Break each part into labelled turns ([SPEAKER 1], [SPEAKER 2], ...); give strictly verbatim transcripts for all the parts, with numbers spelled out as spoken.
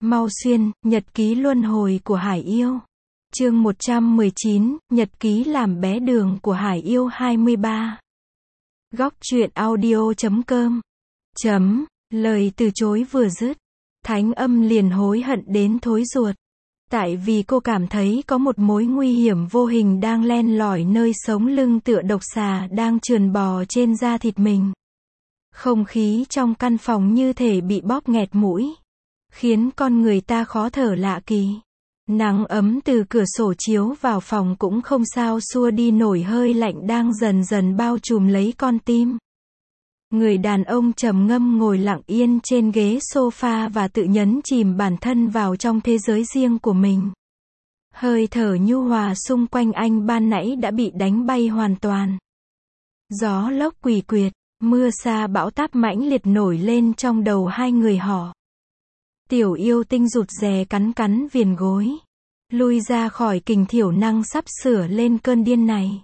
[SPEAKER 1] Mau Xuyên, nhật ký luân hồi của Hải Yêu. Chương một trăm mười chín, nhật ký làm bé đường của Hải Yêu hai mươi ba. Góc truyện audio chấm com. Chấm, lời từ chối vừa dứt, Thánh Âm liền hối hận đến thối ruột. Tại vì cô cảm thấy có một mối nguy hiểm vô hình đang len lỏi nơi sống lưng tựa độc xà đang trườn bò trên da thịt mình. Không khí trong căn phòng như thể bị bóp nghẹt mũi, khiến con người ta khó thở lạ kỳ. Nắng ấm từ cửa sổ chiếu vào phòng cũng không sao xua đi nổi hơi lạnh đang dần dần bao trùm lấy con tim. Người đàn ông trầm ngâm ngồi lặng yên trên ghế sofa và tự nhấn chìm bản thân vào trong thế giới riêng của mình. Hơi thở nhu hòa xung quanh anh ban nãy đã bị đánh bay hoàn toàn. Gió lốc quỷ quyệt, mưa sa bão táp mãnh liệt nổi lên trong đầu hai người họ. Tiểu Yêu Tinh rụt rè cắn cắn viền gối, lui ra khỏi kình thiểu năng sắp sửa lên cơn điên này.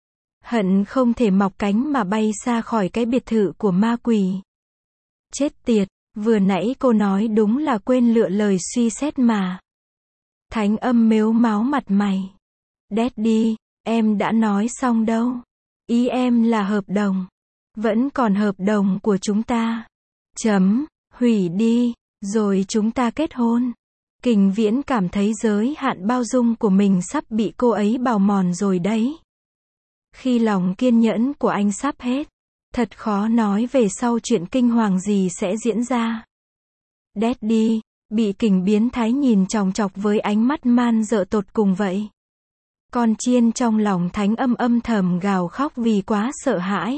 [SPEAKER 1] Hận không thể mọc cánh mà bay xa khỏi cái biệt thự của ma quỷ. Chết tiệt, vừa nãy cô nói đúng là quên lựa lời suy xét mà. Thánh Âm mếu máo mặt mày. Daddy, em đã nói xong đâu. Ý em là hợp đồng. Vẫn còn hợp đồng của chúng ta. Chấm, hủy đi, rồi chúng ta kết hôn. Kình Viễn cảm thấy giới hạn bao dung của mình sắp bị cô ấy bào mòn rồi đấy. Khi lòng kiên nhẫn của anh sắp hết, thật khó nói về sau chuyện kinh hoàng gì sẽ diễn ra. Daddy, bị Kình biến thái nhìn chòng chọc với ánh mắt man dợ tột cùng vậy. Con chiên trong lòng Thánh Âm âm thầm gào khóc vì quá sợ hãi.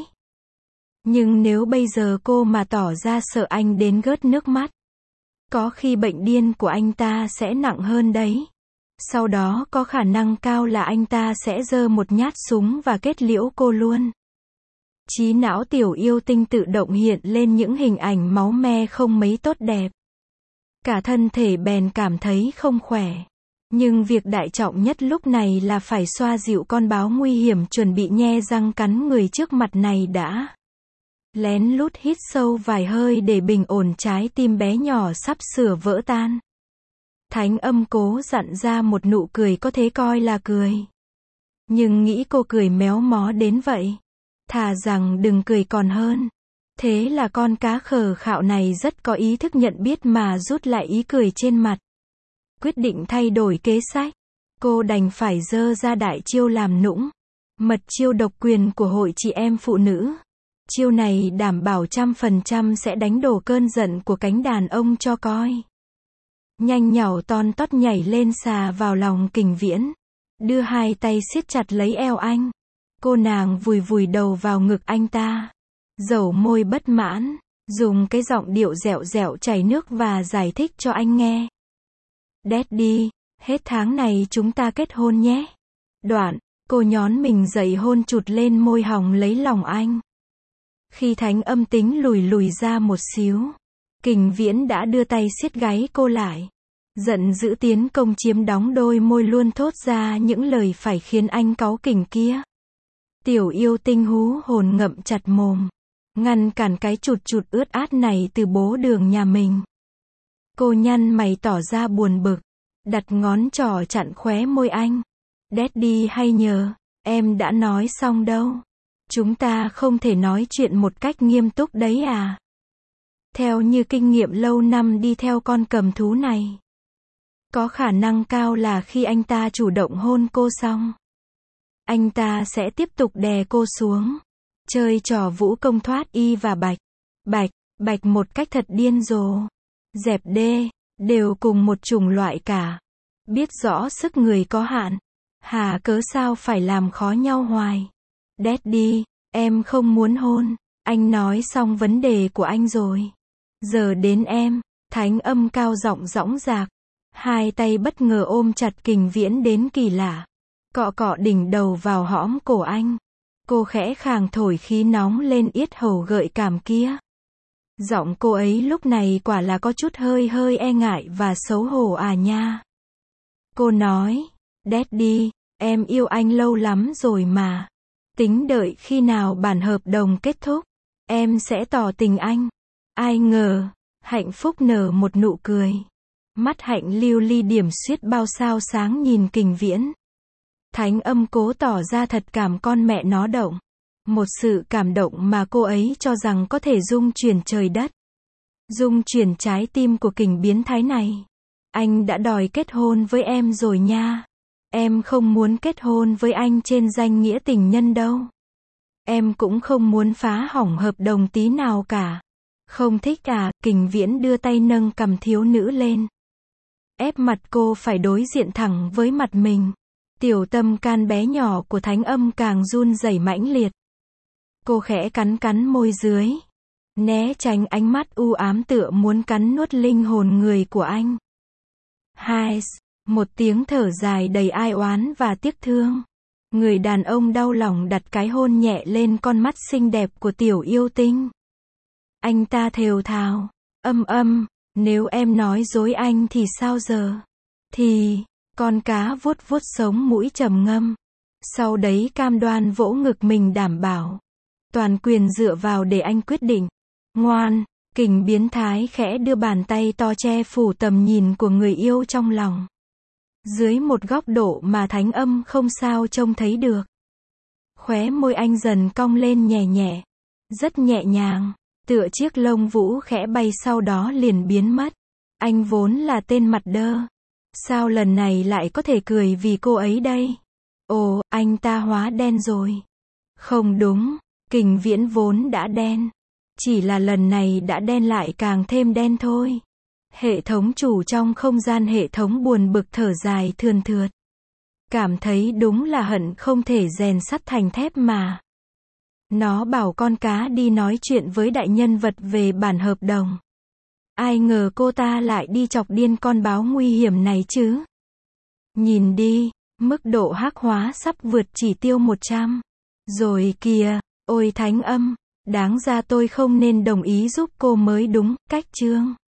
[SPEAKER 1] Nhưng nếu bây giờ cô mà tỏ ra sợ anh đến gớt nước mắt, có khi bệnh điên của anh ta sẽ nặng hơn đấy. Sau đó có khả năng cao là anh ta sẽ giơ một nhát súng và kết liễu cô luôn. Trí não Tiểu Yêu Tinh tự động hiện lên những hình ảnh máu me không mấy tốt đẹp. Cả thân thể bèn cảm thấy không khỏe. Nhưng việc đại trọng nhất lúc này là phải xoa dịu con báo nguy hiểm chuẩn bị nhe răng cắn người trước mặt này đã. Lén lút hít sâu vài hơi để bình ổn trái tim bé nhỏ sắp sửa vỡ tan. Thánh Âm cố dặn ra một nụ cười có thể coi là cười. Nhưng nghĩ cô cười méo mó đến vậy. Thà rằng đừng cười còn hơn. Thế là con cá khờ khạo này rất có ý thức nhận biết mà rút lại ý cười trên mặt. Quyết định thay đổi kế sách. Cô đành phải dơ ra đại chiêu làm nũng. Mật chiêu độc quyền của hội chị em phụ nữ. Chiêu này đảm bảo trăm phần trăm sẽ đánh đổ cơn giận của cánh đàn ông cho coi. Nhanh nhảu ton tót nhảy lên xà vào lòng Kình Viễn. Đưa hai tay siết chặt lấy eo anh. Cô nàng vùi vùi đầu vào ngực anh ta. Dẩu môi bất mãn. Dùng cái giọng điệu dẻo dẻo chảy nước và giải thích cho anh nghe. Daddy, hết tháng này chúng ta kết hôn nhé. Đoạn, cô nhón mình dậy hôn chụt lên môi hồng lấy lòng anh. Khi Thánh Âm tính lùi lùi ra một xíu, Kình Viễn đã đưa tay siết gáy cô lại. Giận dữ tiến công chiếm đóng đôi môi luôn thốt ra những lời phải khiến anh cáu kỉnh kia. Tiểu Yêu Tinh hú hồn ngậm chặt mồm, ngăn cản cái chụt chụt ướt át này từ bố đường nhà mình. Cô nhăn mày tỏ ra buồn bực, đặt ngón trỏ chặn khóe môi anh. Daddy hay nhờ, em đã nói xong đâu. Chúng ta không thể nói chuyện một cách nghiêm túc đấy à. Theo như kinh nghiệm lâu năm đi theo con cầm thú này, có khả năng cao là khi anh ta chủ động hôn cô xong, anh ta sẽ tiếp tục đè cô xuống. Chơi trò vũ công thoát y và bạch, bạch, bạch một cách thật điên rồ. Dẹp đê, đều cùng một chủng loại cả. Biết rõ sức người có hạn. Hà cớ sao phải làm khó nhau hoài. Daddy, em không muốn hôn. Anh nói xong vấn đề của anh rồi. Giờ đến em. Thánh Âm cao giọng dõng dạc. Hai tay bất ngờ ôm chặt Kình Viễn đến kỳ lạ. Cọ cọ đỉnh đầu vào hõm cổ anh. Cô khẽ khàng thổi khí nóng lên yết hầu gợi cảm kia. Giọng cô ấy lúc này quả là có chút hơi hơi e ngại và xấu hổ à nha. Cô nói, Daddy, em yêu anh lâu lắm rồi mà. Tính đợi khi nào bản hợp đồng kết thúc, em sẽ tỏ tình anh. Ai ngờ, hạnh phúc nở một nụ cười. Mắt Hạnh lưu ly điểm xuyết bao sao sáng nhìn Kình Viễn. Thánh Âm cố tỏ ra thật cảm con mẹ nó động. Một sự cảm động mà cô ấy cho rằng có thể dung chuyển trời đất. Dung chuyển trái tim của Kình biến thái này. Anh đã đòi kết hôn với em rồi nha. Em không muốn kết hôn với anh trên danh nghĩa tình nhân đâu. Em cũng không muốn phá hỏng hợp đồng tí nào cả. Không thích à? Kình Viễn đưa tay nâng cằm thiếu nữ lên. Ép mặt cô phải đối diện thẳng với mặt mình. Tiểu tâm can bé nhỏ của Thánh Âm càng run rẩy mãnh liệt. Cô khẽ cắn cắn môi dưới. Né tránh ánh mắt u ám tựa muốn cắn nuốt linh hồn người của anh. Hai, một tiếng thở dài đầy ai oán và tiếc thương. Người đàn ông đau lòng đặt cái hôn nhẹ lên con mắt xinh đẹp của tiểu yêu tinh. Anh ta thều thào. Âm âm, nếu em nói dối anh thì sao giờ? Thì, con cá vuốt vuốt sống mũi trầm ngâm. Sau đấy cam đoan vỗ ngực mình đảm bảo. Toàn quyền dựa vào để anh quyết định. Ngoan, Kình biến thái khẽ đưa bàn tay to che phủ tầm nhìn của người yêu trong lòng. Dưới một góc độ mà Thánh Âm không sao trông thấy được. Khóe môi anh dần cong lên nhẹ nhẹ. Rất nhẹ nhàng, tựa chiếc lông vũ khẽ bay sau đó liền biến mất. Anh vốn là tên mặt đơ. Sao lần này lại có thể cười vì cô ấy đây? Ồ, anh ta hóa đen rồi. Không đúng, Kình Viễn vốn đã đen. Chỉ là lần này đã đen lại càng thêm đen thôi. Hệ thống chủ trong không gian hệ thống buồn bực thở dài thườn thượt. Cảm thấy đúng là hận không thể rèn sắt thành thép mà. Nó bảo con cá đi nói chuyện với đại nhân vật về bản hợp đồng. Ai ngờ cô ta lại đi chọc điên con báo nguy hiểm này chứ. Nhìn đi, mức độ hắc hóa sắp vượt chỉ tiêu một trăm. Rồi kìa, ôi Thánh Âm, đáng ra tôi không nên đồng ý giúp cô mới đúng, cách chương.